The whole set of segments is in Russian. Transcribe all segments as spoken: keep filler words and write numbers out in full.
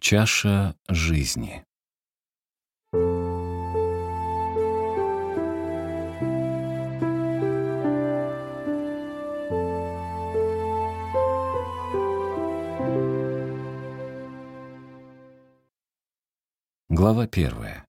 Чаша жизни. Глава первая.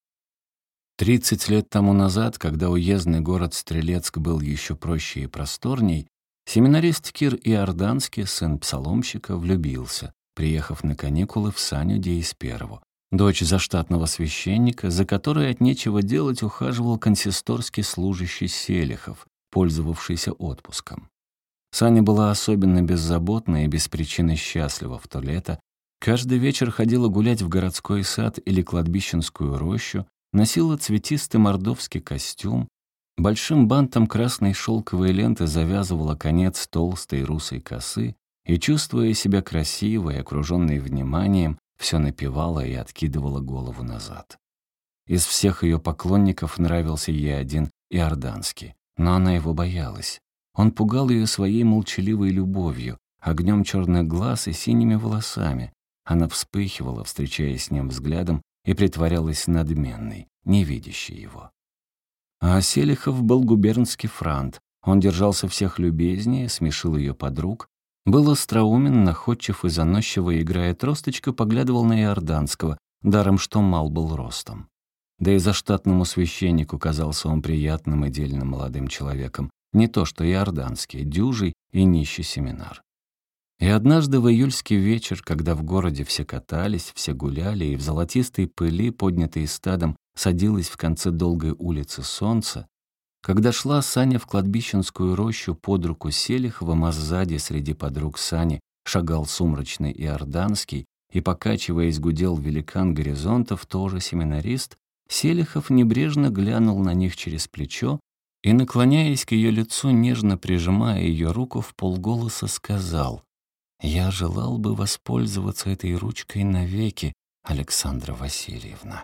Тридцать лет тому назад, когда уездный город Стрелецк был еще проще и просторней, семинарист Кир Иорданский, сын псаломщика, влюбился, приехав на каникулы в Саню Деисперову, дочь заштатного священника, за которой от нечего делать ухаживал консисторский служащий Селихов, пользовавшийся отпуском. Саня была особенно беззаботна и без причины счастлива в то лето. Каждый вечер ходила гулять в городской сад или кладбищенскую рощу, носила цветистый мордовский костюм, большим бантом красной шелковой ленты завязывала конец толстой русой косы и, чувствуя себя красивой, окруженной вниманием, все напевала и откидывала голову назад. Из всех ее поклонников нравился ей один Иорданский, но она его боялась. Он пугал ее своей молчаливой любовью, огнем черных глаз и синими волосами. Она вспыхивала, встречаясь с ним взглядом, и притворялась надменной, не видящей его. А Селихов был губернский франт. Он держался всех любезнее, смешил ее подруг, был остроумен, находчив и заносчиво, играя тросточкой, поглядывал на Иорданского, даром что мал был ростом. Да и заштатному священнику казался он приятным и дельным молодым человеком, не то что Иорданский, дюжий и нищий семинар. И однажды в июльский вечер, когда в городе все катались, все гуляли, и в золотистой пыли, поднятой стадом, садилось в конце долгой улицы солнце, когда шла Саня в кладбищенскую рощу под руку с Селиховым, а сзади среди подруг Сани шагал сумрачный Иорданский и, покачиваясь, гудел великан горизонтов, тоже семинарист, Селихов небрежно глянул на них через плечо и, наклоняясь к ее лицу, нежно прижимая ее руку, вполголоса сказал: «Я желал бы воспользоваться этой ручкой навеки, Александра Васильевна».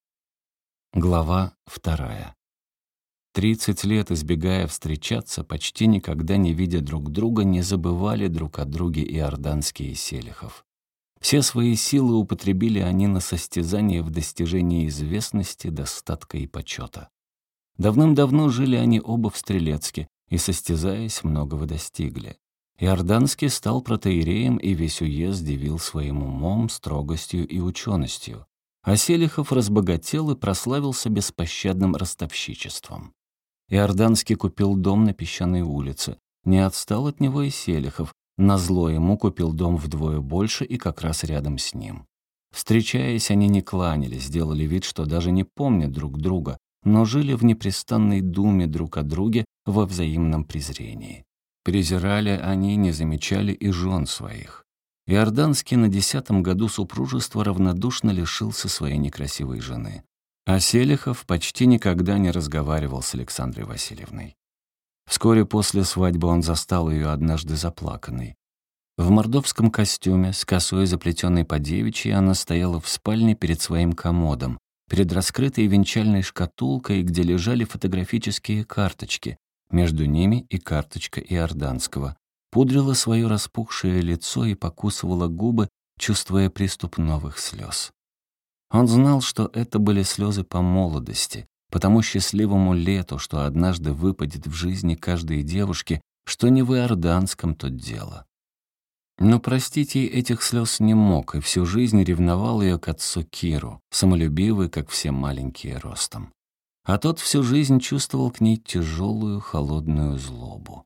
Глава вторая. Тридцать лет, избегая встречаться, почти никогда не видя друг друга, не забывали друг о друге Иорданский и Селихов. Все свои силы употребили они на состязание в достижении известности, достатка и почета. Давным-давно жили они оба в Стрелецке и, состязаясь, многого достигли. Иорданский стал протоиереем, и весь уезд дивил своим умом, строгостью и ученостью. А Селихов разбогател и прославился беспощадным ростовщичеством. Иорданский купил дом на Песчаной улице. Не отстал от него и Селихов. Назло ему купил дом вдвое больше и как раз рядом с ним. Встречаясь, они не кланялись, делали вид, что даже не помнят друг друга, но жили в непрестанной думе друг о друге во взаимном презрении. Презирали они, не замечали и жен своих. Иорданский на десятом году супружества равнодушно лишился своей некрасивой жены. А Селихов почти никогда не разговаривал с Александрой Васильевной. Вскоре после свадьбы он застал ее однажды заплаканной. В мордовском костюме, с косой заплетенной по девичьей, она стояла в спальне перед своим комодом, перед раскрытой венчальной шкатулкой, где лежали фотографические карточки, между ними и карточка Иорданского, пудрила свое распухшее лицо и покусывала губы, чувствуя приступ новых слез. Он знал, что это были слезы по молодости, по тому счастливому лету, что однажды выпадет в жизни каждой девушки, что не в Иорданском тут дело. Но простить ей этих слез не мог, и всю жизнь ревновал ее к отцу Киру, самолюбивый, как все маленькие, ростом. А тот всю жизнь чувствовал к ней тяжелую, холодную злобу.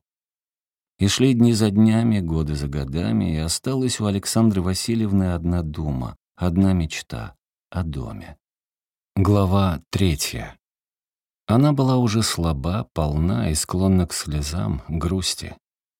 И шли дни за днями, годы за годами, и осталась у Александры Васильевны одна дума, одна мечта — о доме. Глава третья. Она была уже слаба, полна и склонна к слезам, грусти.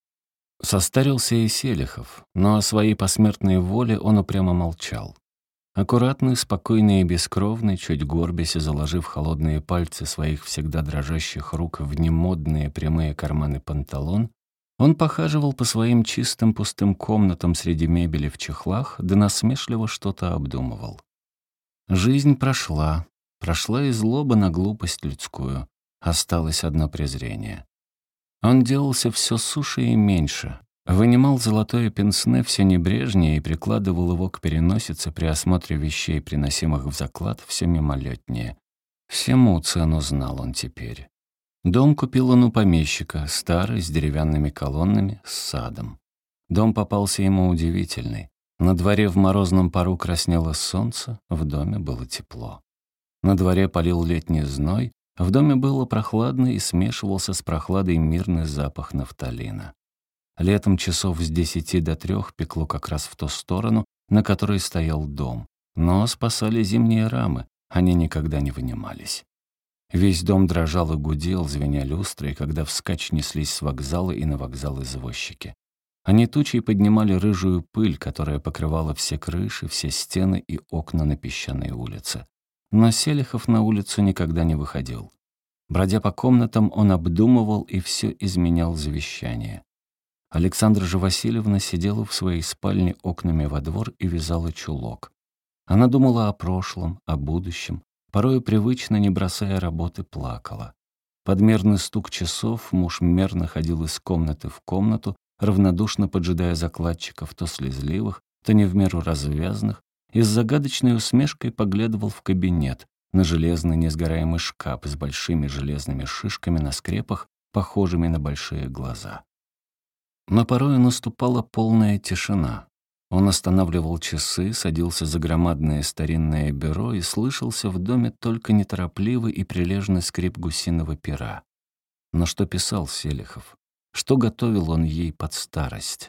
Состарился и Селихов, но о своей посмертной воле он упрямо молчал. Аккуратный, спокойный и бескровный, чуть горбясь и заложив холодные пальцы своих всегда дрожащих рук в немодные прямые карманы панталон, он похаживал по своим чистым пустым комнатам среди мебели в чехлах, да насмешливо что-то обдумывал. Жизнь прошла, прошла и злоба на глупость людскую, осталось одно презрение. Он делался все суше и меньше, Вынимал золотое пенсне все небрежнее и прикладывал его к переносице при осмотре вещей, приносимых в заклад, все мимолетнее. Всему цену знал он теперь. Дом купил он у помещика, старый, с деревянными колоннами, с садом. Дом попался ему удивительный. На дворе в морозном пару краснело солнце, в доме было тепло. На дворе палил летний зной, в доме было прохладно и смешивался с прохладой мирный запах нафталина. Летом часов с десяти до трех пекло как раз в ту сторону, на которой стоял дом. Но спасали зимние рамы, они никогда не вынимались. Весь дом дрожал и гудел, звеня люстрой, когда вскачь неслись с вокзала и на вокзал извозчики. Они тучей поднимали рыжую пыль, которая покрывала все крыши, все стены и окна на песчаной улице. Но Селихов на улицу никогда не выходил. Бродя по комнатам, он обдумывал и все изменял завещание. Александра же Васильевна сидела в своей спальне окнами во двор и вязала чулок. Она думала о прошлом, о будущем, порою привычно, не бросая работы, плакала. Под мерный стук часов муж мерно ходил из комнаты в комнату, равнодушно поджидая закладчиков, то слезливых, то не в меру развязных, и с загадочной усмешкой поглядывал в кабинет, на железный несгораемый шкаф с большими железными шишками на скрепах, похожими на большие глаза. Но порой наступала полная тишина. Он останавливал часы, садился за громадное старинное бюро и слышался в доме только неторопливый и прилежный скрип гусиного пера. Но что писал Селихов? Что готовил он ей под старость?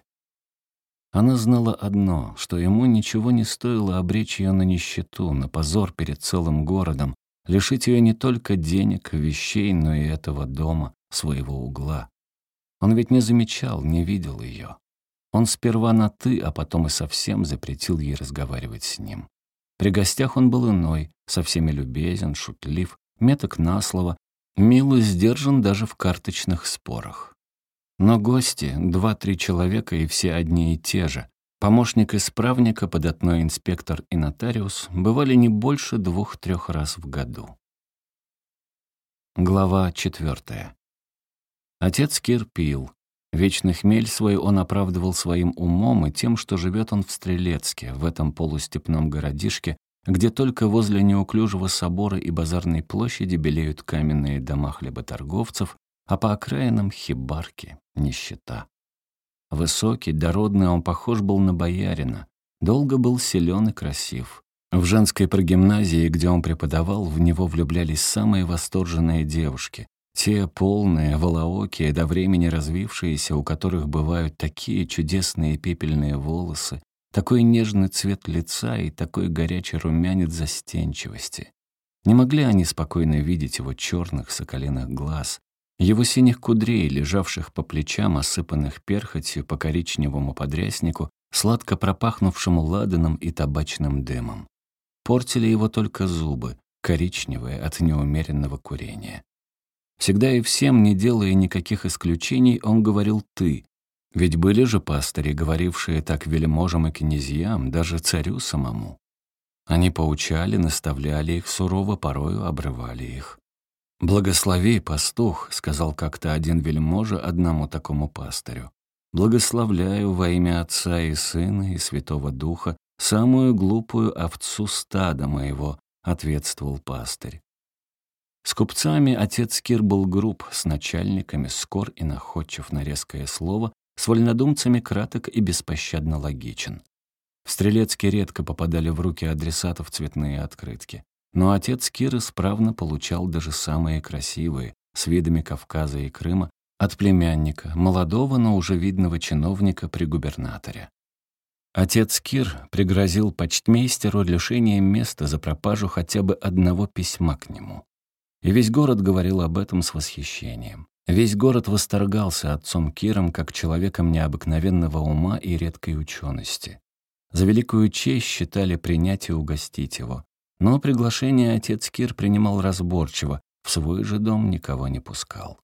Она знала одно, что ему ничего не стоило обречь ее на нищету, на позор перед целым городом, лишить ее не только денег, вещей, но и этого дома, своего угла. Он ведь не замечал, не видел ее. Он сперва на «ты», а потом и совсем запретил ей разговаривать с ним. При гостях он был иной, со всеми любезен, шутлив, меток на слово, мил и сдержан даже в карточных спорах. Но гости — два-три человека и все одни и те же. Помощник исправника, податной инспектор и нотариус бывали не больше двух-трех раз в году. Глава четвертая. Отец Кир пил. Вечный хмель свой он оправдывал своим умом и тем, что живет он в Стрелецке, в этом полустепном городишке, где только возле неуклюжего собора и базарной площади белеют каменные дома хлеботорговцев, а по окраинам — хибарки, нищета. Высокий, дородный, он похож был на боярина, долго был силен и красив. В женской прогимназии, где он преподавал, в него влюблялись самые восторженные девушки, те полные, волоокие, до времени развившиеся, у которых бывают такие чудесные пепельные волосы, такой нежный цвет лица и такой горячий румянец застенчивости. Не могли они спокойно видеть его черных соколиных глаз, его синих кудрей, лежавших по плечам, осыпанных перхотью по коричневому подряснику, сладко пропахнувшему ладаном и табачным дымом. Портили его только зубы, коричневые от неумеренного курения. Всегда и всем, не делая никаких исключений, он говорил «ты». Ведь были же пастыри, говорившие так вельможам и князьям, даже царю самому. Они поучали, наставляли их сурово, порою обрывали их. «Благослови, пастух», — сказал как-то один вельможа одному такому пастырю. «Благословляю во имя Отца и Сына и Святого Духа самую глупую овцу стада моего», — ответствовал пастырь. С купцами отец Кир был груб, с начальниками скор и находчив на резкое слово, с вольнодумцами краток и беспощадно логичен. В Стрелецке редко попадали в руки адресатов цветные открытки. Но отец Кир исправно получал даже самые красивые, с видами Кавказа и Крыма, от племянника, молодого, но уже видного чиновника при губернаторе. Отец Кир пригрозил почтмейстеру лишением места за пропажу хотя бы одного письма к нему. И весь город говорил об этом с восхищением. Весь город восторгался отцом Киром как человеком необыкновенного ума и редкой учености. За великую честь считали принять и угостить его. Но приглашение отец Кир принимал разборчиво, в свой же дом никого не пускал.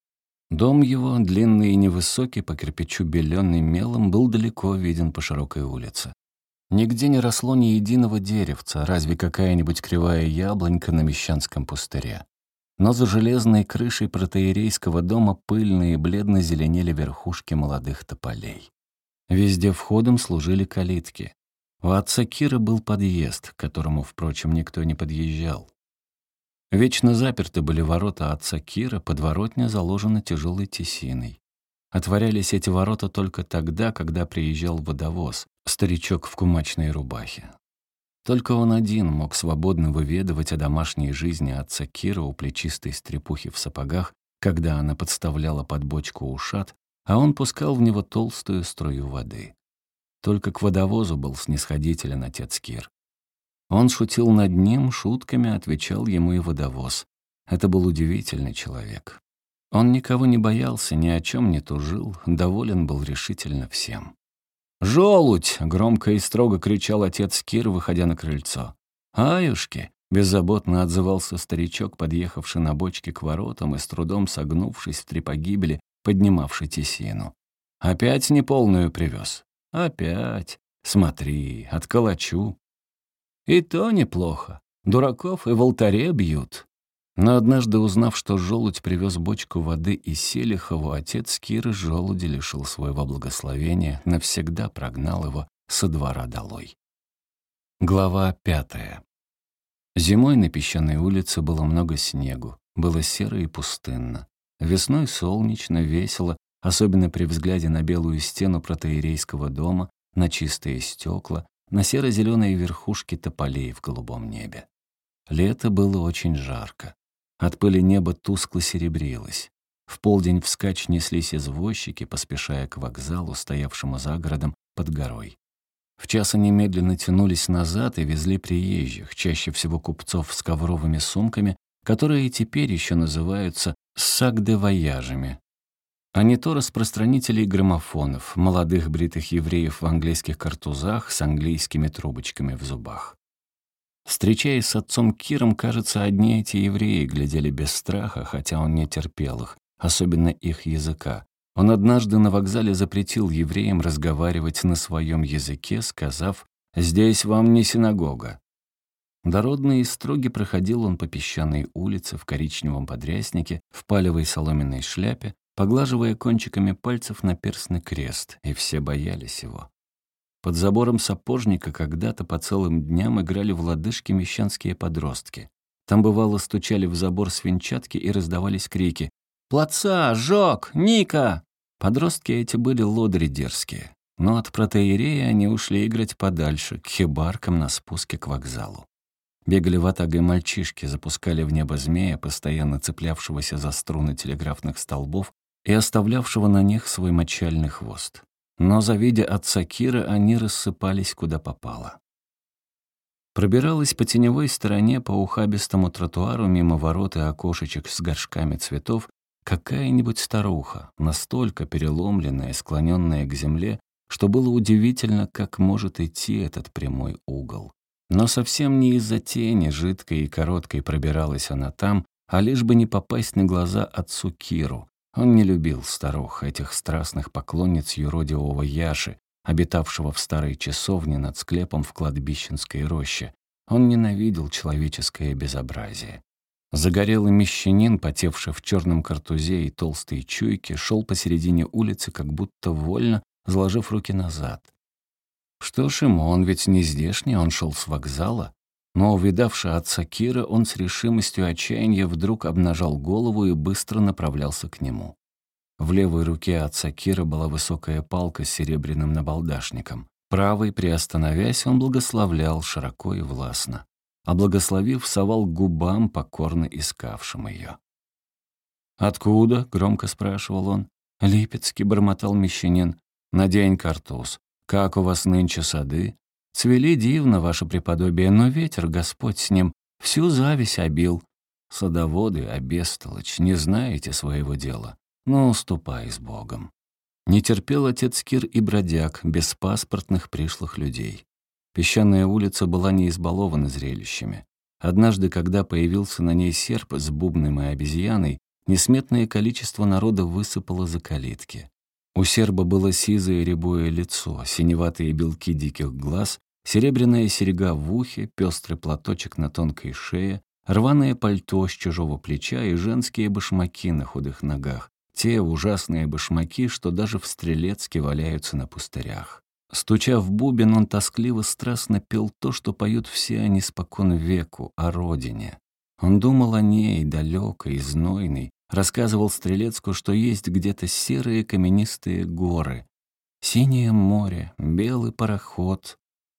Дом его, длинный и невысокий, по кирпичу белёный мелом, был далеко виден по широкой улице. Нигде не росло ни единого деревца, разве какая-нибудь кривая яблонька на мещанском пустыре. Но за железной крышей протоиерейского дома пыльные и бледно зеленели верхушки молодых тополей. Везде входом служили калитки. У отца Кира был подъезд, к которому, впрочем, никто не подъезжал. Вечно заперты были ворота отца Кира, подворотня заложена тяжелой тесиной. Отворялись эти ворота только тогда, когда приезжал водовоз, старичок в кумачной рубахе. Только он один мог свободно выведывать о домашней жизни отца Кира у плечистой стрепухи в сапогах, когда она подставляла под бочку ушат, а он пускал в него толстую струю воды. Только к водовозу был снисходителен отец Кир. Он шутил над ним, шутками отвечал ему и водовоз. Это был удивительный человек. Он никого не боялся, ни о чем не тужил, доволен был решительно всем. «Желудь!» — громко и строго кричал отец Кир, выходя на крыльцо. «Аюшки!» — беззаботно отзывался старичок, подъехавший на бочке к воротам и с трудом согнувшись в три погибели, поднимавший тесину. «Опять неполную привез?» «Опять! Смотри, отколочу!» «И то неплохо. Дураков и в алтаре бьют». Но однажды, узнав, что желудь привез бочку воды из Селихову, отец Киры желуди лишил своего благословения, навсегда прогнал его со двора долой. Глава пятая. Зимой на песчаной улице было много снегу, было серо и пустынно. Весной солнечно, весело, особенно при взгляде на белую стену протоиерейского дома, на чистые стекла, на серо-зеленые верхушки тополей в голубом небе. Лето было очень жарко. От пыли небо тускло серебрилось. В полдень вскачь неслись извозчики, поспешая к вокзалу, стоявшему за городом под горой. В час они медленно тянулись назад и везли приезжих, чаще всего купцов с ковровыми сумками, которые теперь еще называются сак-де-вояжами, а не то распространителей граммофонов, молодых бритых евреев в английских картузах с английскими трубочками в зубах. Встречаясь с отцом Киром, кажется, одни эти евреи глядели без страха, хотя он не терпел их, особенно их языка. Он однажды на вокзале запретил евреям разговаривать на своем языке, сказав «Здесь вам не синагога». Дородный и строгий проходил он по песчаной улице в коричневом подряснике, в палевой соломенной шляпе, поглаживая кончиками пальцев наперстный крест, и все боялись его. Под забором сапожника когда-то по целым дням играли в лодыжки мещанские подростки. Там, бывало, стучали в забор свинчатки и раздавались крики «Плаца! Жок! Ника!». Подростки эти были лодыри дерзкие, но от протоиерея они ушли играть подальше, к хибаркам на спуске к вокзалу. Бегали ватагой мальчишки, запускали в небо змея, постоянно цеплявшегося за струны телеграфных столбов и оставлявшего на них свой мочальный хвост. Но, завидя отца Кира, они рассыпались куда попало. Пробиралась по теневой стороне по ухабистому тротуару мимо ворот и окошечек с горшками цветов какая-нибудь старуха, настолько переломленная, склоненная к земле, что было удивительно, как может идти этот прямой угол. Но совсем не из-за тени, жидкой и короткой пробиралась она там, а лишь бы не попасть на глаза отцу Киру. Он не любил старух, этих страстных поклонниц юродивого Яши, обитавшего в старой часовне над склепом в кладбищенской роще. Он ненавидел человеческое безобразие. Загорелый мещанин, потевший в черном картузе и толстой чуйке, шел посередине улицы, как будто вольно, заложив руки назад. Что ж ему, он ведь не здешний, он шел с вокзала. Но, увидавши отца Кира, он с решимостью отчаяния вдруг обнажал голову и быстро направлялся к нему. В левой руке отца Кира была высокая палка с серебряным набалдашником. Правой, приостановясь, он благословлял широко и властно, а благословив, совал к губам, покорно искавшим ее. «Откуда?» — громко спрашивал он. «Липецкий», — бормотал мещанин. «Надень картуз. Как у вас нынче сады? Цвели дивно, ваше преподобие, но ветер, Господь с ним, всю зависть обил. Садоводы, обестолочь, не знаете своего дела. Ну, ступай с Богом». Не терпел отец Кир и бродяг, беспаспортных пришлых людей. Песчаная улица была не избалована зрелищами. Однажды, когда появился на ней серп с бубном и обезьяной, несметное количество народа высыпало за калитки. У серба было сизое рябое лицо, синеватые белки диких глаз, серебряная серьга в ухе, пестрый платочек на тонкой шее, рваное пальто с чужого плеча и женские башмаки на худых ногах. Те ужасные башмаки, что даже в Стрелецке валяются на пустырях. Стуча в бубен, он тоскливо-страстно пел то, что поют все они спокон веку, о родине. Он думал о ней, далекой, знойной, рассказывал Стрелецку, что есть где-то серые каменистые горы, синее море, белый пароход.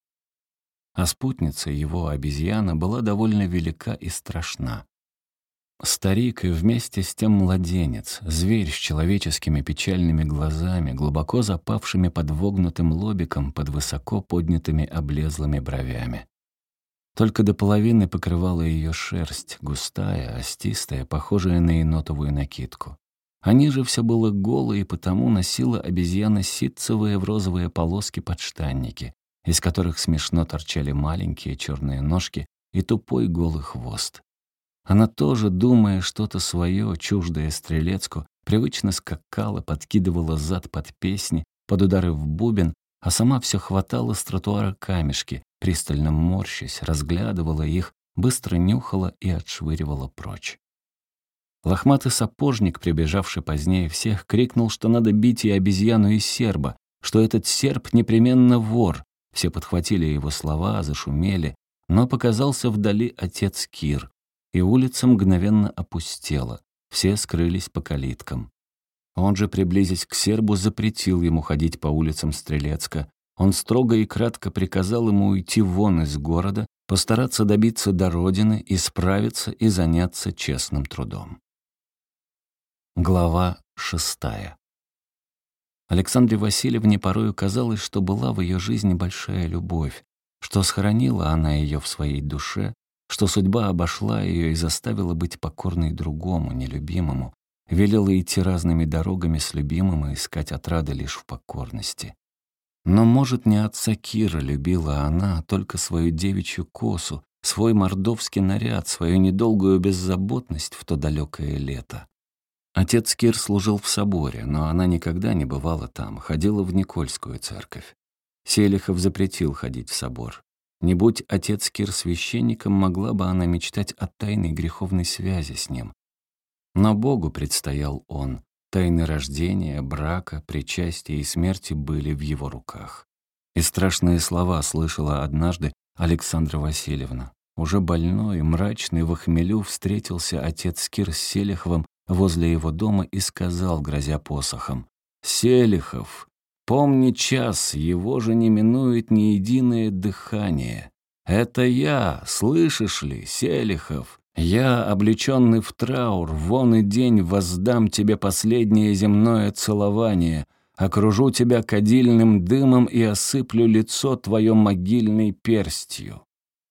А спутница его, обезьяна, была довольно велика и страшна. Старик и вместе с тем младенец, зверь с человеческими печальными глазами, глубоко запавшими под вогнутым лобиком, под высоко поднятыми облезлыми бровями. Только до половины покрывала ее шерсть, густая, остистая, похожая на енотовую накидку. А ниже все было голо, и потому носила обезьяна ситцевые в розовые полоски подштанники, из которых смешно торчали маленькие черные ножки и тупой голый хвост. Она тоже, думая что-то свое, чуждое Стрелецку, привычно скакала, подкидывала зад под песни, под удары в бубен, а сама все хватала с тротуара камешки, пристально морщась, разглядывала их, быстро нюхала и отшвыривала прочь. Лохматый сапожник, прибежавший позднее всех, крикнул, что надо бить и обезьяну, и серба, что этот серб непременно вор. Все подхватили его слова, зашумели, но показался вдали отец Кир, и улица мгновенно опустела, все скрылись по калиткам. Он же, приблизясь к сербу, запретил ему ходить по улицам Стрелецка. Он строго и кратко приказал ему уйти вон из города, постараться добиться до родины, исправиться и заняться честным трудом. Глава шестая. Александре Васильевне порою казалось, что была в ее жизни большая любовь, что схоронила она ее в своей душе, что судьба обошла ее и заставила быть покорной другому, нелюбимому, велела идти разными дорогами с любимым и искать отрады лишь в покорности. Но, может, не отца Кира любила она, а только свою девичью косу, свой мордовский наряд, свою недолгую беззаботность в то далекое лето. Отец Кир служил в соборе, но она никогда не бывала там, ходила в Никольскую церковь. Селихов запретил ходить в собор. Не будь отец Кир священником, могла бы она мечтать о тайной греховной связи с ним. Но Богу предстоял он. Тайны рождения, брака, причастия и смерти были в его руках. И страшные слова слышала однажды Александра Васильевна. Уже больной, мрачный, в хмелю встретился отец Кир с Селиховым возле его дома и сказал, грозя посохом: «Селихов, помни час, его же не минует ни единое дыхание. Это я, слышишь ли, Селихов? Я, облеченный в траур, вон и день воздам тебе последнее земное целование, окружу тебя кадильным дымом и осыплю лицо твое могильной перстью».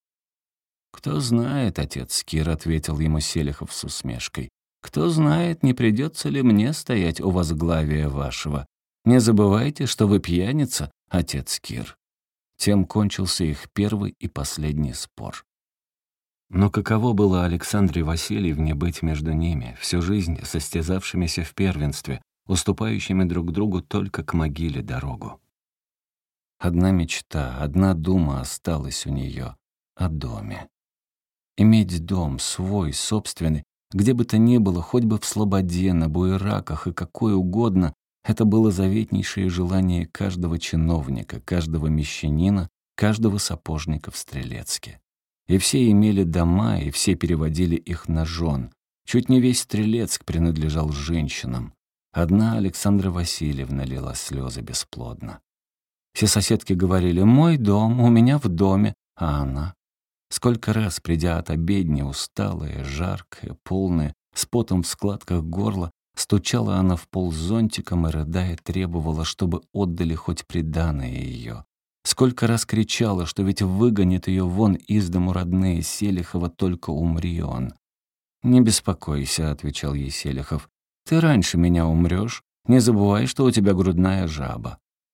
«Кто знает, отец Кир», — ответил ему Селихов с усмешкой, «кто знает, не придется ли мне стоять у возглавия вашего. Не забывайте, что вы пьяница, отец Кир». Тем кончился их первый и последний спор. Но каково было Александре Васильевне быть между ними, всю жизнь состязавшимися в первенстве, уступающими друг другу только к могиле дорогу. Одна мечта, одна дума осталась у нее о доме. Иметь дом свой, собственный, где бы то ни было, хоть бы в Слободе, на Буераках и какое угодно, это было заветнейшее желание каждого чиновника, каждого мещанина, каждого сапожника в Стрелецке. И все имели дома, и все переводили их на жен. Чуть не весь Стрелецк принадлежал женщинам. Одна Александра Васильевна лила слезы бесплодно. Все соседки говорили: «Мой дом, у меня в доме», а она... Сколько раз, придя от обедни, усталая, жаркая, полная, с потом в складках горла, стучала она в пол зонтиком и, рыдая, требовала, чтобы отдали хоть приданое ее. Сколько раз кричала, что ведь выгонит ее вон из дому родные Селихова, только умри он. «Не беспокойся», — отвечал ей Селихов, — «ты раньше меня умрешь, не забывай, что у тебя грудная жаба».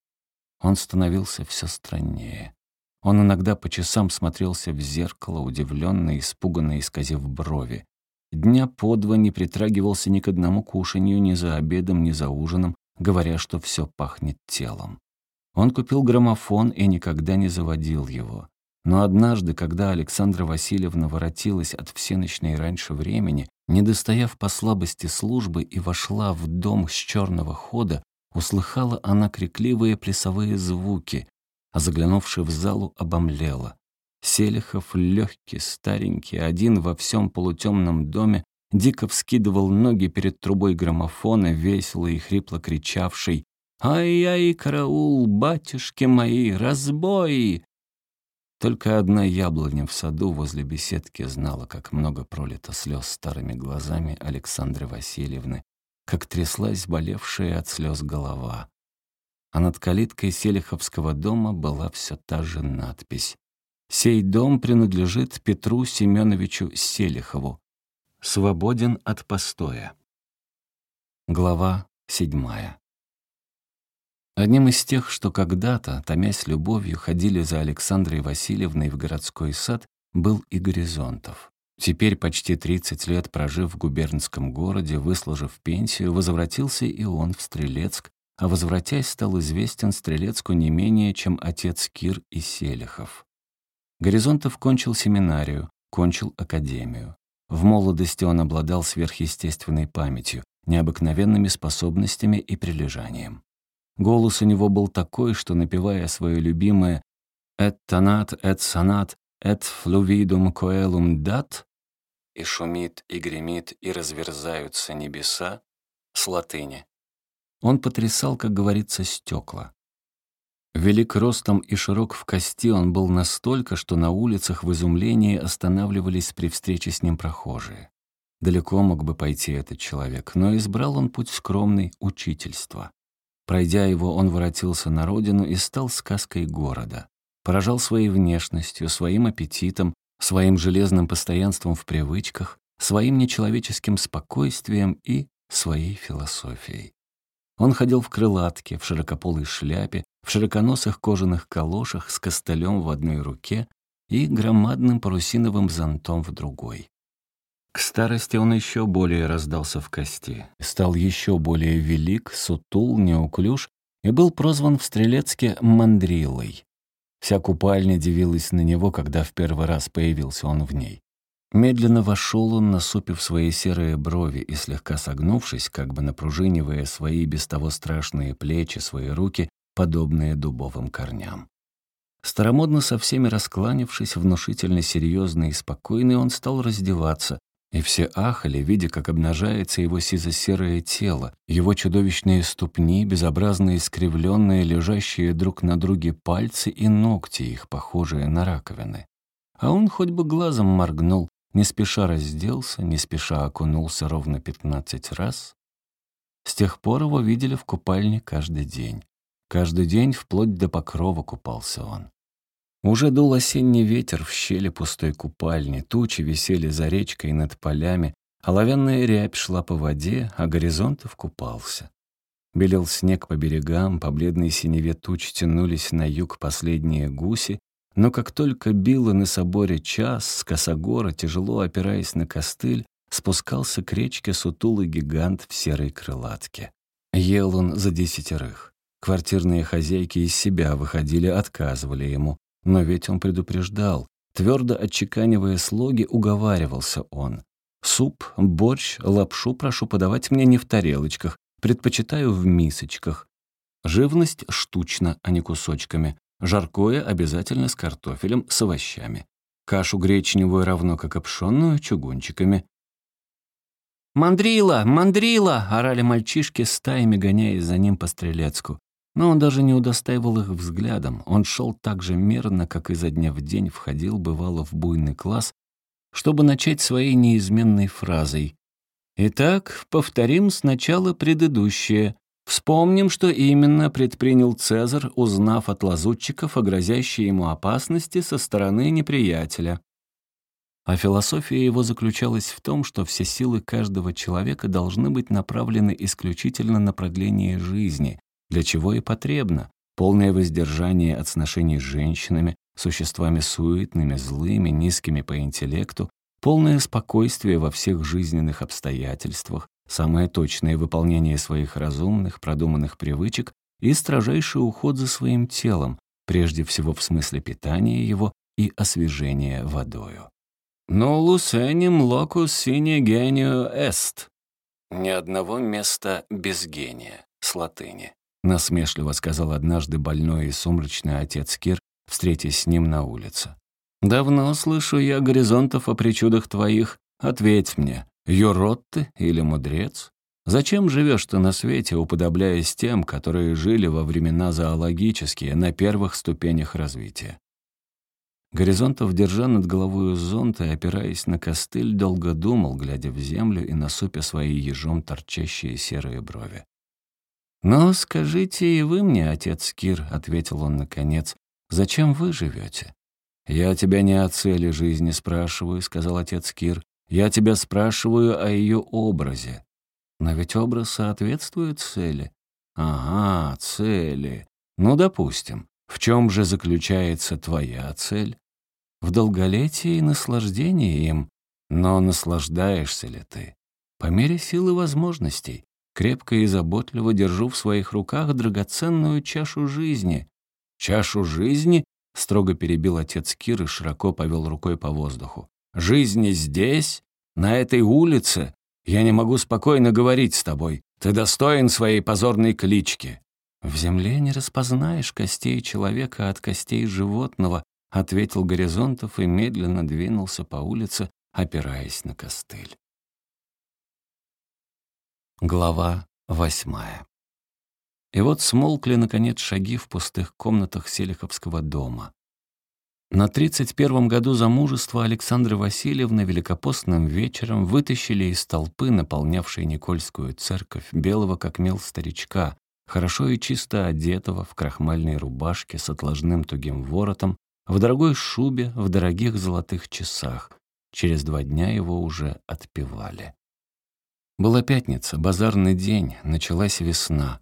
Он становился все страннее. Он иногда по часам смотрелся в зеркало, удивленно, испуганно исказив брови. Дня по два не притрагивался ни к одному кушанью, ни за обедом, ни за ужином, говоря, что все пахнет телом. Он купил граммофон и никогда не заводил его. Но однажды, когда Александра Васильевна воротилась от всенощной раньше времени, не достояв по слабости службы и вошла в дом с черного хода, услыхала она крикливые плясовые звуки, а заглянувши в залу, обомлела. Селихов, легкий, старенький, один во всем полутемном доме, дико вскидывал ноги перед трубой граммофона, весело и хрипло кричавший: «Ай-яй, караул, батюшки мои, разбой!» Только одна яблоня в саду возле беседки знала, как много пролито слез старыми глазами Александры Васильевны, как тряслась болевшая от слез голова. А над калиткой Селиховского дома была все та же надпись: «Сей дом принадлежит Петру Семеновичу Селихову. Свободен от постоя». Глава седьмая. Одним из тех, что когда-то, томясь любовью, ходили за Александрой Васильевной в городской сад, был и Горизонтов. Теперь, почти тридцать лет прожив в губернском городе, выслужив пенсию, возвратился и он в Стрелецк, а возвратясь, стал известен Стрелецку не менее, чем отец Кир и Селихов. Горизонтов кончил семинарию, кончил академию. В молодости он обладал сверхъестественной памятью, необыкновенными способностями и прилежанием. Голос у него был такой, что, напевая свое любимое «Et tonat, et sonat, et fluvidum coelum dat» «И шумит, и гремит, и разверзаются небеса» с латыни, он потрясал, как говорится, стекла. Велик ростом и широк в кости он был настолько, что на улицах в изумлении останавливались при встрече с ним прохожие. Далеко мог бы пойти этот человек, но избрал он путь скромный — учительства. Пройдя его, он воротился на родину и стал сказкой города. Поражал своей внешностью, своим аппетитом, своим железным постоянством в привычках, своим нечеловеческим спокойствием и своей философией. Он ходил в крылатке, в широкополой шляпе, в широконосых кожаных калошах с костылем в одной руке и громадным парусиновым зонтом в другой. К старости он еще более раздался в кости, стал еще более велик, сутул, неуклюж и был прозван в Стрелецке «мандрилой». Вся купальня дивилась на него, когда в первый раз появился он в ней. Медленно вошел он, насупив свои серые брови и слегка согнувшись, как бы напружинивая свои без того страшные плечи, свои руки, подобные дубовым корням. Старомодно со всеми раскланившись, внушительно серьезный и спокойный, он стал раздеваться, и все ахали, видя, как обнажается его сизо-серое тело, его чудовищные ступни, безобразно искривленные, лежащие друг на друге пальцы и ногти их, похожие на раковины. А он хоть бы глазом моргнул, не спеша разделся, не спеша окунулся ровно пятнадцать раз. С тех пор его видели в купальне каждый день. Каждый день вплоть до покрова купался он. Уже дул осенний ветер в щели пустой купальни, тучи висели за речкой над полями, оловянная рябь шла по воде, а Горизонтов купался. Белел снег по берегам, по бледной синеве туч тянулись на юг последние гуси, но как только било на соборе час, с косогора, тяжело опираясь на костыль, спускался к речке сутулый гигант в серой крылатке. Ел он за десятерых. Квартирные хозяйки из себя выходили, отказывали ему. Но ведь он предупреждал, твердо отчеканивая слоги, уговаривался он. «Суп, борщ, лапшу прошу подавать мне не в тарелочках, предпочитаю в мисочках. Живность штучно, а не кусочками. Жаркое обязательно с картофелем, с овощами. Кашу гречневую равно как и пшённую чугунчиками». «Мандрила! Мандрила!» — орали мальчишки, стаями гоняясь за ним по Стрелецку. Но он даже не удостаивал их взглядом. Он шел так же мерно, как изо дня в день входил, бывало, в буйный класс, чтобы начать своей неизменной фразой. «Итак, повторим сначала предыдущее. Вспомним, что именно предпринял Цезарь, узнав от лазутчиков о грозящей ему опасности со стороны неприятеля». А философия его заключалась в том, что все силы каждого человека должны быть направлены исключительно на продление жизни, для чего и потребно полное воздержание от сношений с женщинами, существами суетными, злыми, низкими по интеллекту, полное спокойствие во всех жизненных обстоятельствах, самое точное выполнение своих разумных, продуманных привычек и строжайший уход за своим телом, прежде всего в смысле питания его и освежение водою. «Нулус эним локус sine genio est». «Ни одного места без гения» с латыни, насмешливо сказал однажды больной и сумрачный отец Кир, встретясь с ним на улице. «Давно слышу я горизонтов о причудах твоих. Ответь мне, юрод ты или мудрец? Зачем живешь ты на свете, уподобляясь тем, которые жили во времена зоологические, на первых ступенях развития?» Горизонтов, держа над головой зонт и опираясь на костыль, долго думал, глядя в землю и насупя свои ежом торчащие серые брови. «Но скажите и вы мне, отец Кир», — ответил он наконец, — «зачем вы живете?» «Я тебя не о цели жизни спрашиваю», — сказал отец Кир. «Я тебя спрашиваю о ее образе». «Но ведь образ соответствует цели». «Ага, цели. Ну, допустим. В чем же заключается твоя цель?» «В долголетии и наслаждении им. Но наслаждаешься ли ты?» «По мере сил и возможностей. Крепко и заботливо держу в своих руках драгоценную чашу жизни». «Чашу жизни?» — строго перебил отец Кир и широко повел рукой по воздуху. «Жизни здесь? На этой улице? Я не могу спокойно говорить с тобой. Ты достоин своей позорной клички». «В земле не распознаешь костей человека от костей животного», — ответил Горизонтов и медленно двинулся по улице, опираясь на костыль. Глава восьмая. И вот смолкли, наконец, шаги в пустых комнатах Селиховского дома. На тридцать первом году замужества Александры Васильевны великопостным вечером вытащили из толпы, наполнявшей Никольскую церковь, белого как мел старичка, хорошо и чисто одетого, в крахмальной рубашке с отложным тугим воротом, в дорогой шубе, в дорогих золотых часах. Через два дня его уже отпевали. Была пятница, базарный день, началась весна.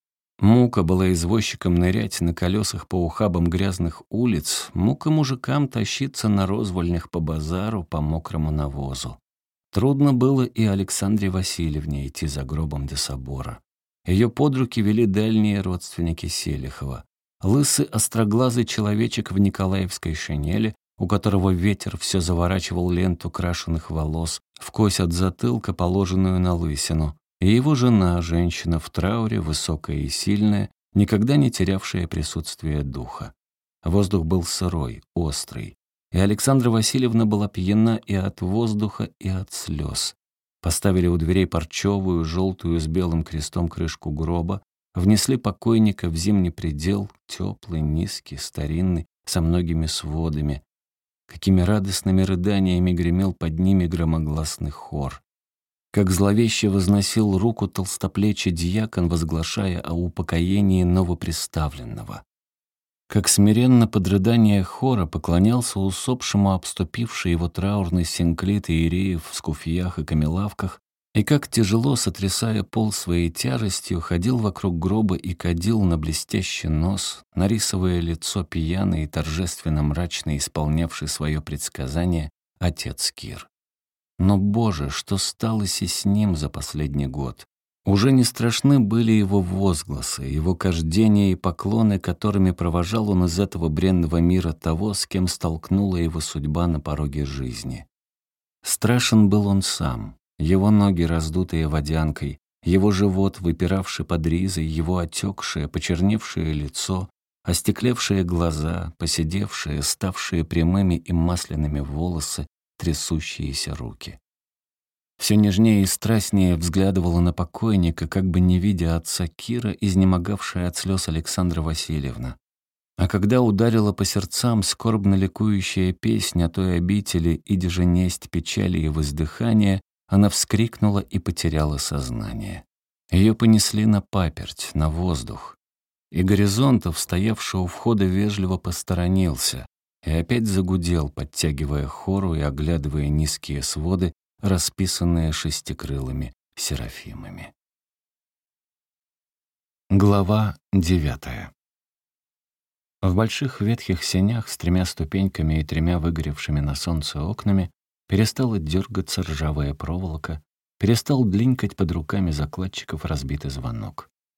Мука была извозчикам нырять на колесах по ухабам грязных улиц, мука мужикам тащиться на розвольнях по базару, по мокрому навозу. Трудно было и Александре Васильевне идти за гробом до собора. Ее под руки вели дальние родственники Селихова. Лысый остроглазый человечек в николаевской шинели, у которого ветер все заворачивал ленту крашеных волос, вкось от затылка, положенную на лысину, и его жена, женщина в трауре, высокая и сильная, никогда не терявшая присутствие духа. Воздух был сырой, острый, и Александра Васильевна была пьяна и от воздуха, и от слез. Поставили у дверей парчевую, желтую с белым крестом крышку гроба, внесли покойника в зимний предел, теплый, низкий, старинный, со многими сводами. Какими радостными рыданиями гремел под ними громогласный хор. Как зловеще возносил руку толстоплечий дьякон, возглашая о упокоении новоприставленного. Как смиренно под рыдание хора поклонялся усопшему обступивший его траурный синклит иереев в скуфьях и камелавках, и как тяжело, сотрясая пол своей тяжестью, ходил вокруг гроба и кадил на блестящий нос, нарисывая лицо пьяный и торжественно мрачно исполнявший свое предсказание отец Кир. Но, Боже, что сталось и с ним за последний год? Уже не страшны были его возгласы, его кождения и поклоны, которыми провожал он из этого бренного мира того, с кем столкнула его судьба на пороге жизни. Страшен был он сам. Его ноги, раздутые водянкой, его живот, выпиравший под ризой, его отекшее, почерневшее лицо, остеклевшие глаза, поседевшие, ставшие прямыми и масляными волосы, трясущиеся руки. Все нежнее и страстнее взглядывала на покойника, как бы не видя отца Кира, изнемогавшая от слез Александра Васильевна. А когда ударила по сердцам скорбно ликующая песня о той обители «Иди же несть печали и воздыхания», она вскрикнула и потеряла сознание. Ее понесли на паперть, на воздух. И Горизонтов, стоявший у входа, вежливо посторонился и опять загудел, подтягивая хору и оглядывая низкие своды, расписанные шестикрылыми серафимами. Глава девятая. В больших ветхих сенях с тремя ступеньками и тремя выгоревшими на солнце окнами перестала дергаться ржавая проволока, перестал длинкать под руками закладчиков разбитый звонок.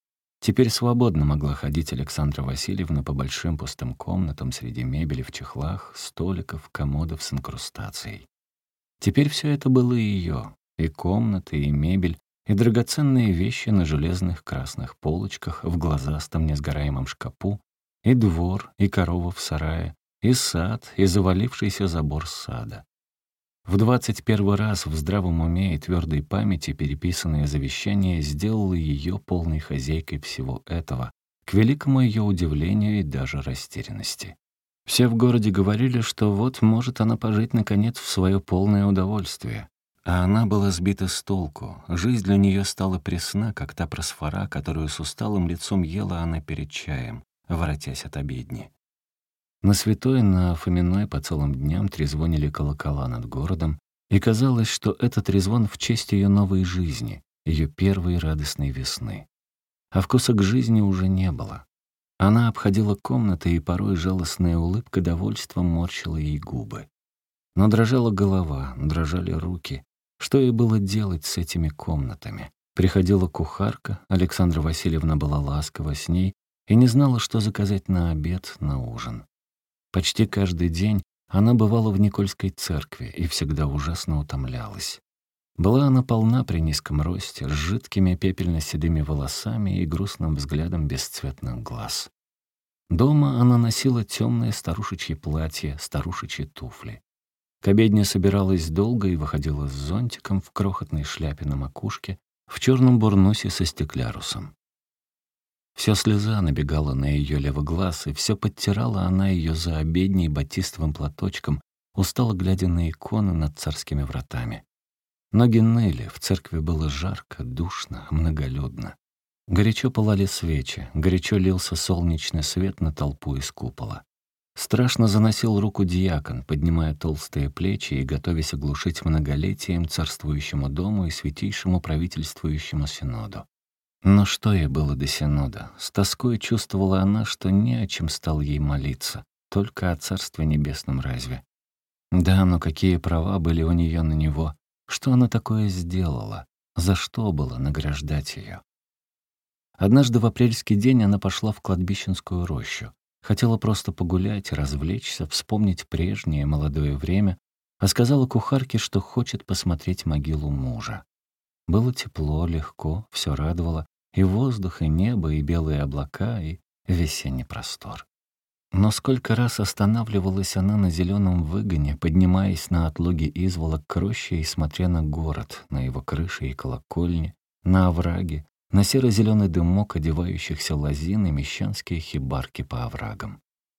Теперь свободно могла ходить Александра Васильевна по большим пустым комнатам среди мебели в чехлах, столиков, комодов с инкрустацией. Теперь все это было ее: и комнаты, и мебель, и драгоценные вещи на железных красных полочках в глазастом несгораемом шкапу, и двор, и корова в сарае, и сад, и завалившийся забор сада. В двадцать первый раз в здравом уме и твердой памяти переписанное завещание сделало ее полной хозяйкой всего этого, к великому ее удивлению и даже растерянности. Все в городе говорили, что вот может она пожить, наконец, в свое полное удовольствие. А она была сбита с толку. Жизнь для нее стала пресна, как та просфора, которую с усталым лицом ела она перед чаем, воротясь от обедни. На Святой, на Фоминой по целым дням трезвонили колокола над городом, и казалось, что этот трезвон в честь ее новой жизни, ее первой радостной весны. А вкуса к жизни уже не было. Она обходила комнаты, и порой жалостная улыбка довольства морщила ей губы. Но дрожала голова, дрожали руки. Что ей было делать с этими комнатами? Приходила кухарка, Александра Васильевна была ласкова с ней и не знала, что заказать на обед, на ужин. Почти каждый день она бывала в Никольской церкви и всегда ужасно утомлялась. Была она полна при низком росте, с жидкими пепельно-седыми волосами и грустным взглядом бесцветных глаз. Дома она носила темное старушечье платье, старушечьи туфли. К обедне собиралась долго и выходила с зонтиком в крохотной шляпе на макушке, в черном бурнусе со стеклярусом. Вся слеза набегала на ее левый глаз, и все подтирала она ее за обедней батистовым платочком, устало глядя на иконы над царскими вратами. Ноги ныли, в церкви было жарко, душно, многолюдно. Горячо пылали свечи, горячо лился солнечный свет на толпу из купола. Страшно заносил руку дьякон, поднимая толстые плечи и готовясь оглушить многолетием царствующему дому и святейшему правительствующему синоду. Но что ей было до синода? С тоской чувствовала она, что не о чем стал ей молиться, только о Царстве Небесном разве. Да, но какие права были у нее на него? Что она такое сделала? За что было награждать ее? Однажды в апрельский день она пошла в кладбищенскую рощу. Хотела просто погулять, развлечься, вспомнить прежнее молодое время, а сказала кухарке, что хочет посмотреть могилу мужа. Было тепло, легко, все радовало, и воздух, и небо, и белые облака, и весенний простор. Но сколько раз останавливалась она на зеленом выгоне, поднимаясь на отлоги изволок к роще и смотря на город, на его крыши и колокольни, на овраги, на серо-зеленый дымок одевающихся лозин и мещанские хибарки по оврагам.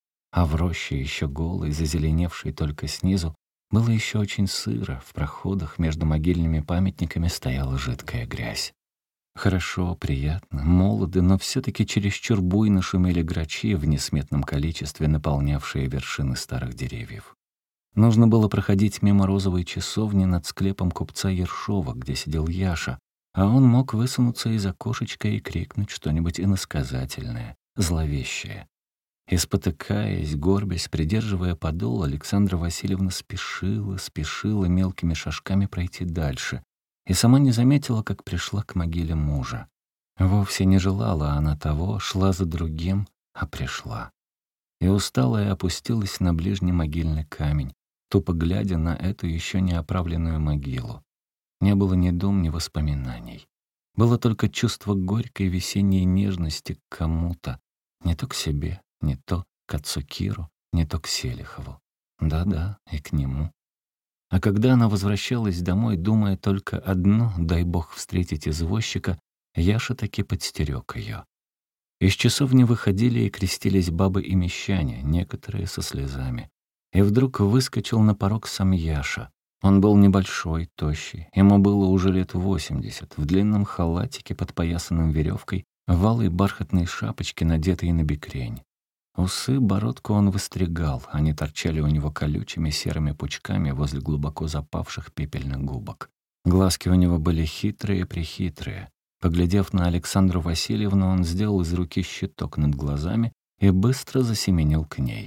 А в роще, еще голой, зазеленевшей только снизу, было еще очень сыро, в проходах между могильными памятниками стояла жидкая грязь. Хорошо, приятно, молоды, но все-таки чересчур буйно шумели грачи в несметном количестве, наполнявшие вершины старых деревьев. Нужно было проходить мимо розовой часовни над склепом купца Ершова, где сидел Яша, а он мог высунуться из окошечка и крикнуть что-нибудь иносказательное, зловещее. И, спотыкаясь, горбясь, придерживая подол, Александра Васильевна спешила, спешила мелкими шажками пройти дальше, и сама не заметила, как пришла к могиле мужа. Вовсе не желала она того, шла за другим, а пришла. И усталая опустилась на ближний могильный камень, тупо глядя на эту еще не оправленную могилу. Не было ни дум, ни воспоминаний. Было только чувство горькой весенней нежности к кому-то, не то к себе, не то к отцу Киру, не то к Селихову. Да-да, и к нему. А когда она возвращалась домой, думая только одно, дай бог встретить извозчика, Яша таки подстерег ее. Из часовни выходили и крестились бабы и мещане, некоторые со слезами. И вдруг выскочил на порог сам Яша. Он был небольшой, тощий, ему было уже лет восемьдесят, в длинном халатике, подпоясанном веревкой, в алой бархатной шапочке, надетой на бекрень. Усы, бородку он выстригал, они торчали у него колючими серыми пучками возле глубоко запавших пепельных губок. Глазки у него были хитрые-прехитрые. Поглядев на Александру Васильевну, он сделал из руки щиток над глазами и быстро засеменил к ней.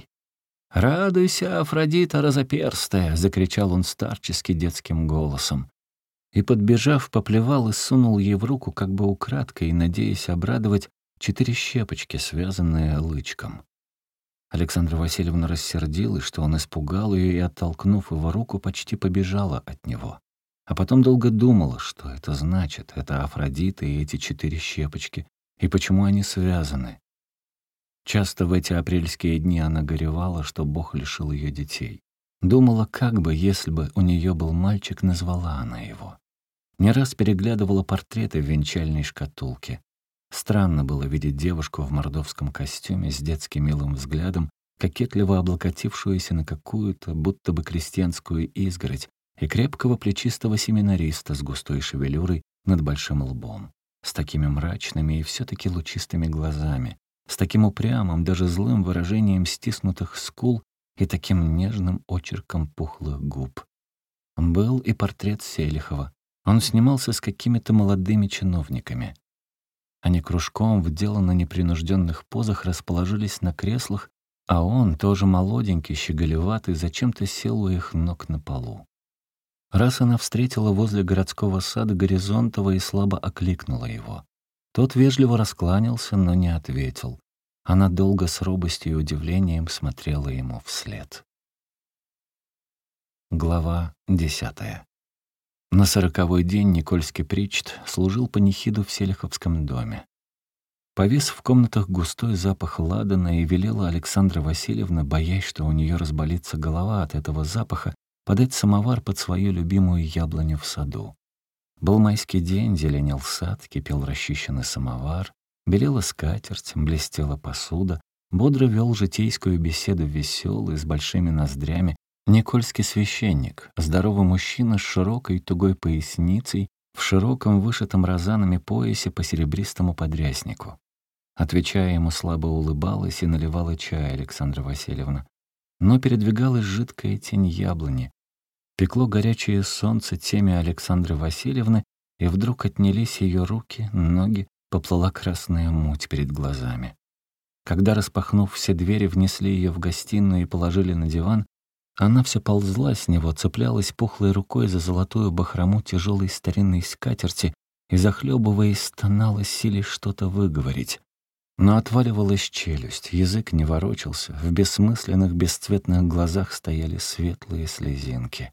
«Радуйся, Афродита разоперстая!» — закричал он старчески детским голосом. И, подбежав, поплевал и сунул ей в руку, как бы украдкой, надеясь обрадовать, четыре щепочки, связанные лычком. Александра Васильевна рассердилась, что он испугал ее, и, оттолкнув его руку, почти побежала от него. А потом долго думала, что это значит, это Афродита и эти четыре щепочки, и почему они связаны. Часто в эти апрельские дни она горевала, что Бог лишил ее детей. Думала, как бы, если бы у нее был мальчик, назвала она его. Не раз переглядывала портреты в венчальной шкатулке. Странно было видеть девушку в мордовском костюме с детским милым взглядом, кокетливо облокотившуюся на какую-то, будто бы крестьянскую изгородь, и крепкого плечистого семинариста с густой шевелюрой над большим лбом, с такими мрачными и все-таки лучистыми глазами, с таким упрямым, даже злым выражением стиснутых скул и таким нежным очерком пухлых губ. Был и портрет Селихова. Он снимался с какими-то молодыми чиновниками. Они кружком в деланно непринужденных позах расположились на креслах, а он, тоже молоденький, щеголеватый, зачем-то сел у их ног на полу. Раз она встретила возле городского сада Горизонтова и слабо окликнула его. Тот вежливо раскланялся, но не ответил. Она долго с робостью и удивлением смотрела ему вслед. Глава десятая. На сороковой день Никольский Причт служил панихиду в Селиховском доме. Повис в комнатах густой запах ладана, и велела Александра Васильевна, боясь, что у нее разболится голова от этого запаха, подать самовар под свою любимую яблоню в саду. Был майский день, зеленел сад, кипел расчищенный самовар, белела скатерть, блестела посуда, бодро вел житейскую беседу веселый, с большими ноздрями, Никольский священник, здоровый мужчина с широкой тугой поясницей, в широком вышитом розанами поясе по серебристому подряснику. Отвечая ему, слабо улыбалась и наливала чай Александра Васильевна. Но передвигалась жидкая тень яблони. Пекло горячее солнце теме Александры Васильевны, и вдруг отнялись ее руки, ноги, поплыла красная муть перед глазами. Когда, распахнув все двери, внесли ее в гостиную и положили на диван, она все ползла с него, цеплялась пухлой рукой за золотую бахрому тяжелой старинной скатерти и, захлебываясь, стонала, силясь что-то выговорить. Но отваливалась челюсть, язык не ворочался, в бессмысленных бесцветных глазах стояли светлые слезинки.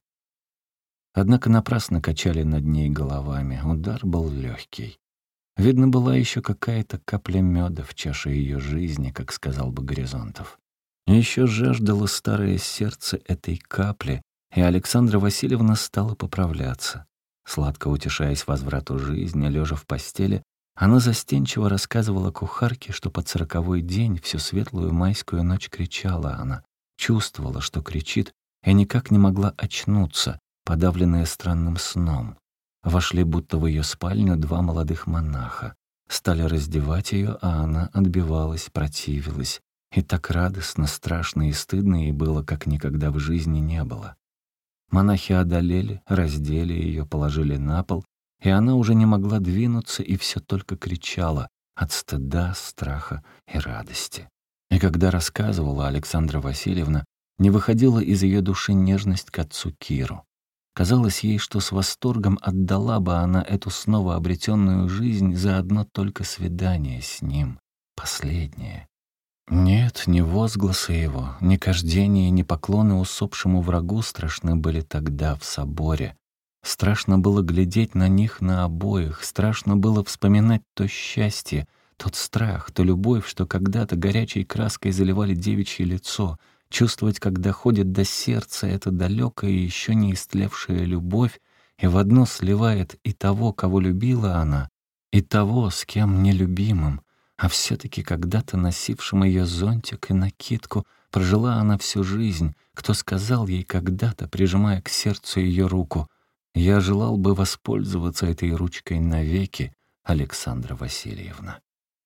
Однако напрасно качали над ней головами, удар был легкий. Видно, была еще какая-то капля меда в чаше ее жизни, как сказал бы Горизонтов. Еще жаждало старое сердце этой капли, и Александра Васильевна стала поправляться. Сладко утешаясь возврату жизни, лежа в постели, она застенчиво рассказывала кухарке, что под сороковой день всю светлую майскую ночь кричала она, чувствовала, что кричит, и никак не могла очнуться, подавленная странным сном. Вошли будто в ее спальню два молодых монаха. Стали раздевать ее, а она отбивалась, противилась. И так радостно, страшно и стыдно ей было, как никогда в жизни не было. Монахи одолели, раздели ее, положили на пол, и она уже не могла двинуться и все только кричала от стыда, страха и радости. И когда рассказывала Александра Васильевна, не выходила из ее души нежность к отцу Киру. Казалось ей, что с восторгом отдала бы она эту снова обретенную жизнь за одно только свидание с ним, последнее. Нет, ни возгласы его, ни кождение, ни поклоны усопшему врагу страшны были тогда в соборе. Страшно было глядеть на них на обоих, страшно было вспоминать то счастье, тот страх, ту любовь, что когда-то горячей краской заливали девичье лицо, чувствовать, как доходит до сердца эта далекая и еще не истлевшая любовь, и в одно сливает и того, кого любила она, и того, с кем нелюбимым, а все-таки когда-то носившим ее зонтик и накидку, прожила она всю жизнь, кто сказал ей когда-то, прижимая к сердцу ее руку: «Я желал бы воспользоваться этой ручкой навеки, Александра Васильевна».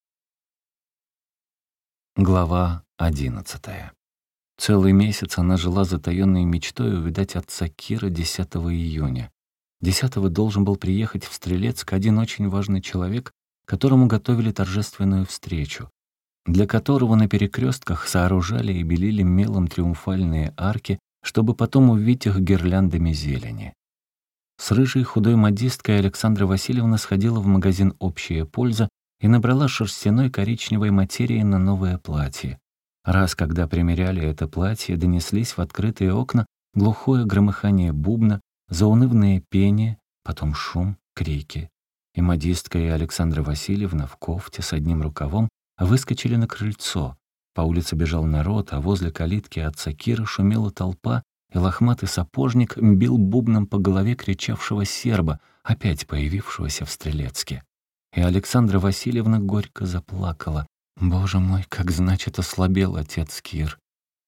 Глава одиннадцатая. Целый месяц она жила затаённой мечтой увидать отца Кира десятого июня. десятого должен был приехать в Стрелецк один очень важный человек, которому готовили торжественную встречу, для которого на перекрестках сооружали и белили мелом триумфальные арки, чтобы потом увидеть их гирляндами зелени. С рыжей худой модисткой Александра Васильевна сходила в магазин «Общая польза» и набрала шерстяной коричневой материи на новое платье. Раз, когда примеряли это платье, донеслись в открытые окна глухое громыхание бубна, заунывное пение, потом шум, крики. И модистка, и Александра Васильевна в кофте с одним рукавом выскочили на крыльцо. По улице бежал народ, а возле калитки отца Киры шумела толпа, и лохматый сапожник бил бубном по голове кричавшего серба, опять появившегося в Стрелецке. И Александра Васильевна горько заплакала. «Боже мой, как, значит, ослабел отец Кир!»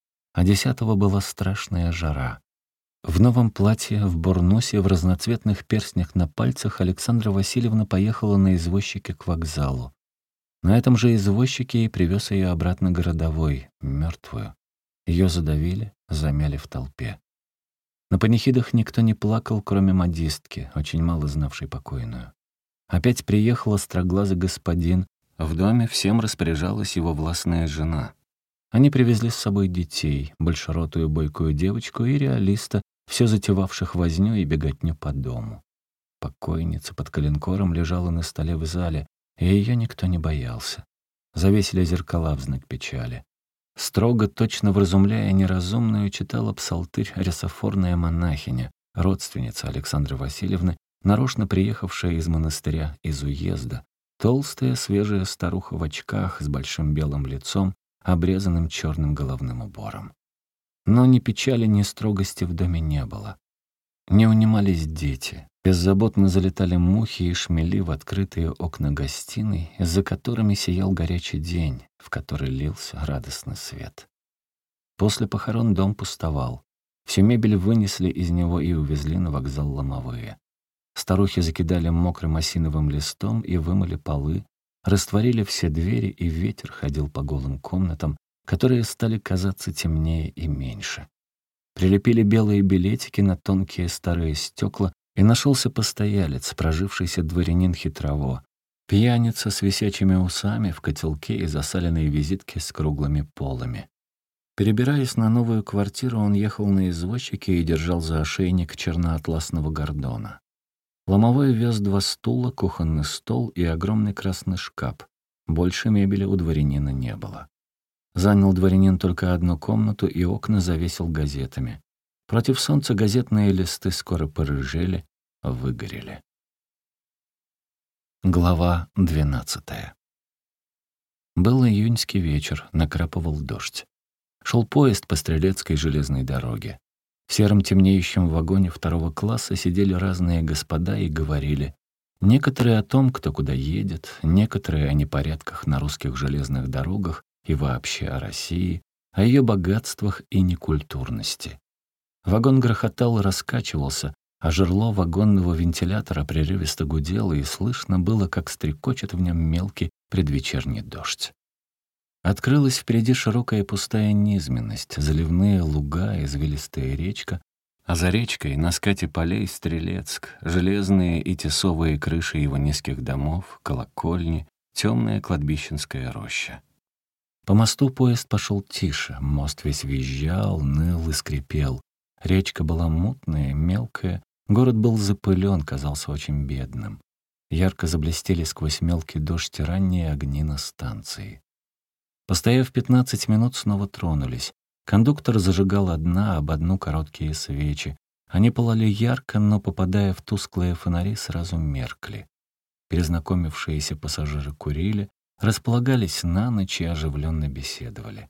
А десятого была страшная жара. В новом платье, в бурнусе, в разноцветных перстнях на пальцах Александра Васильевна поехала на извозчике к вокзалу. На этом же извозчике и привез ее обратно городовой, мертвую. Ее задавили, замяли в толпе. На панихидах никто не плакал, кроме модистки, очень мало знавшей покойную. Опять приехал остроглазый господин. В доме всем распоряжалась его властная жена. Они привезли с собой детей, большеротую бойкую девочку и реалиста, все затевавших возню и беготню по дому. Покойница под коленкором лежала на столе в зале, и ее никто не боялся. Завесили зеркала в знак печали. Строго, точно вразумляя неразумную, читала псалтырь рясофорная монахиня, родственница Александры Васильевны, нарочно приехавшая из монастыря, из уезда, толстая, свежая старуха в очках с большим белым лицом, обрезанным черным головным убором. Но ни печали, ни строгости в доме не было. Не унимались дети. Беззаботно залетали мухи и шмели в открытые окна гостиной, за которыми сиял горячий день, в который лился радостный свет. После похорон дом пустовал. Всю мебель вынесли из него и увезли на вокзал ломовые. Старухи закидали мокрым осиновым листом и вымыли полы, растворили все двери, и ветер ходил по голым комнатам, которые стали казаться темнее и меньше. Прилепили белые билетики на тонкие старые стекла, и нашелся постоялец, прожившийся дворянин хитрово, пьяница с висячими усами в котелке и засаленной визитке с круглыми полами. Перебираясь на новую квартиру, он ехал на извозчике и держал за ошейник черноатласного гордона. Ломовой вез два стула, кухонный стол и огромный красный шкаф. Больше мебели у дворянина не было. Занял дворянин только одну комнату и окна завесил газетами. Против солнца газетные листы скоро порыжели, выгорели. Глава двенадцатая. Был июньский вечер, накрапывал дождь. Шел поезд по Стрелецкой железной дороге. В сером темнеющем вагоне второго класса сидели разные господа и говорили. Некоторые о том, кто куда едет, некоторые о непорядках на русских железных дорогах и вообще о России, о ее богатствах и некультурности. Вагон грохотал и раскачивался, а жерло вагонного вентилятора прерывисто гудело, и слышно было, как стрекочет в нем мелкий предвечерний дождь. Открылась впереди широкая пустая низменность, заливные луга, извилистая речка, а за речкой на скате полей Стрелецк, железные и тесовые крыши его низких домов, колокольни, темная кладбищенская роща. По мосту поезд пошел тише, мост весь визжал, ныл и скрипел. Речка была мутная, мелкая, город был запылен, казался очень бедным. Ярко заблестели сквозь мелкий дождь ранние огни на станции. Постояв пятнадцать минут, снова тронулись. Кондуктор зажигал одна об одну короткие свечи. Они пылали ярко, но, попадая в тусклые фонари, сразу меркли. Перезнакомившиеся пассажиры курили, располагались на ночь и оживленно беседовали.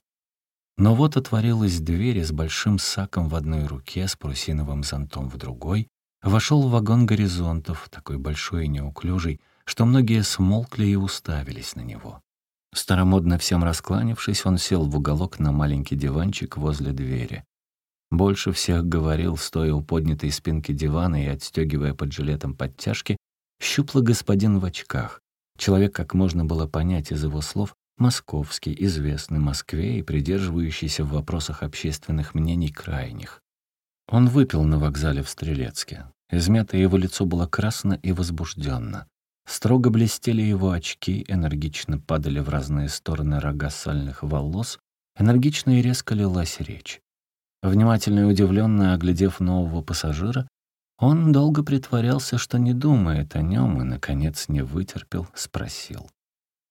Но вот отворилась дверь, и с большим саком в одной руке, с парусиновым зонтом в другой, вошел в вагон горизонтов, такой большой и неуклюжий, что многие смолкли и уставились на него. Старомодно всем раскланившись, он сел в уголок на маленький диванчик возле двери. Больше всех говорил, стоя у поднятой спинки дивана и отстегивая под жилетом подтяжки, щуплый господин в очках. Человек, как можно было понять из его слов, московский, известный Москве и придерживающийся в вопросах общественных мнений крайних. Он выпил на вокзале в Стрелецке. Измятое его лицо было красно и возбужденно. Строго блестели его очки, энергично падали в разные стороны рога сальных волос, энергично и резко лилась речь. Внимательно и удивленно оглядев нового пассажира, он долго притворялся, что не думает о нем, и, наконец, не вытерпел, спросил.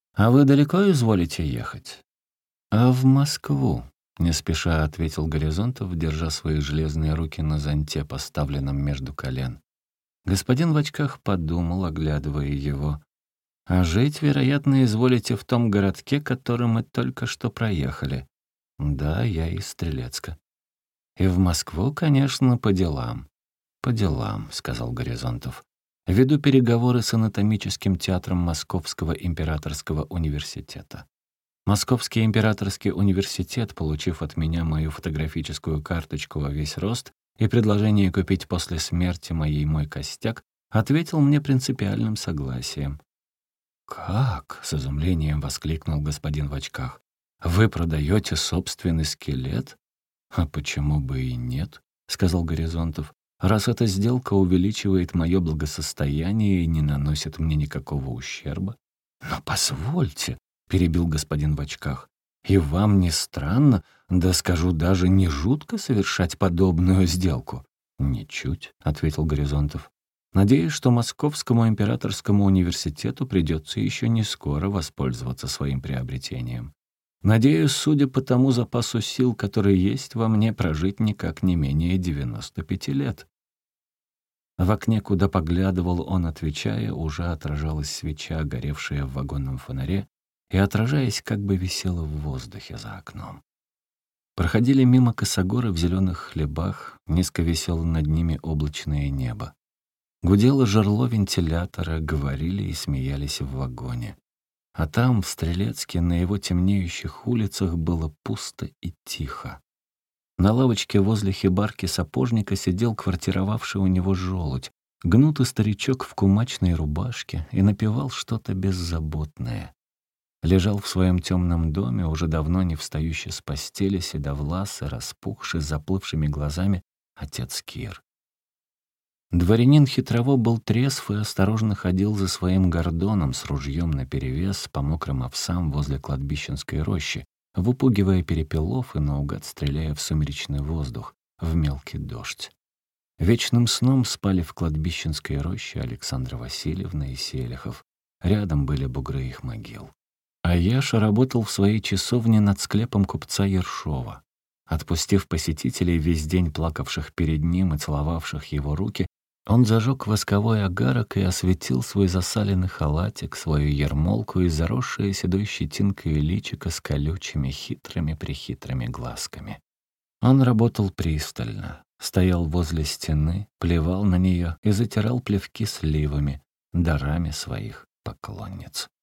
«А вы далеко изволите ехать?» «А в Москву», — не спеша ответил Горизонтов, держа свои железные руки на зонте, поставленном между колен. Господин в очках подумал, оглядывая его. «А жить, вероятно, изволите в том городке, который мы только что проехали». «Да, я из Стрелецка». «И в Москву, конечно, по делам». «По делам», — сказал Горизонтов. «Веду переговоры с анатомическим театром Московского императорского университета». Московский императорский университет, получив от меня мою фотографическую карточку во весь рост и предложение купить после смерти моей мой костяк, ответил мне принципиальным согласием. «Как?» — с изумлением воскликнул господин в очках. «Вы продаете собственный скелет?» «А почему бы и нет?» — сказал Горизонтов. «Раз эта сделка увеличивает мое благосостояние и не наносит мне никакого ущерба». «Но позвольте», — перебил господин в очках, «и вам не странно, да скажу даже не жутко совершать подобную сделку?» «Ничуть», — ответил Горизонтов. «Надеюсь, что Московскому императорскому университету придется еще не скоро воспользоваться своим приобретением. Надеюсь, судя по тому запасу сил, который есть во мне, прожить никак не менее девяноста пяти лет». В окне, куда поглядывал он, отвечая, уже отражалась свеча, горевшая в вагонном фонаре, и, отражаясь, как бы висела в воздухе за окном. Проходили мимо косогоры в зеленых хлебах, низко висело над ними облачное небо. Гудело жерло вентилятора, говорили и смеялись в вагоне. А там, в Стрелецке, на его темнеющих улицах было пусто и тихо. На лавочке возле хибарки сапожника сидел квартировавший у него желудь, гнутый старичок в кумачной рубашке, и напевал что-то беззаботное. Лежал в своем темном доме, уже давно не встающий с постели, седовласый, распухший, с заплывшими глазами отец Кир. Дворянин хитрово был трезв и осторожно ходил за своим гордоном с ружьем наперевес по мокрым овсам возле кладбищенской рощи, выпугивая перепелов и наугад стреляя в сумеречный воздух, в мелкий дождь. Вечным сном спали в кладбищенской роще Александра Васильевна и Селихов. Рядом были бугры их могил. А Яша работал в своей часовне над склепом купца Ершова. Отпустив посетителей, весь день плакавших перед ним и целовавших его руки, он зажег восковой огарок и осветил свой засаленный халатик, свою ермолку и заросшее седой щетинкой личико с колючими, хитрыми-прихитрыми глазками. Он работал пристально, стоял возле стены, плевал на нее и затирал плевки сливами, дарами своих поклонниц.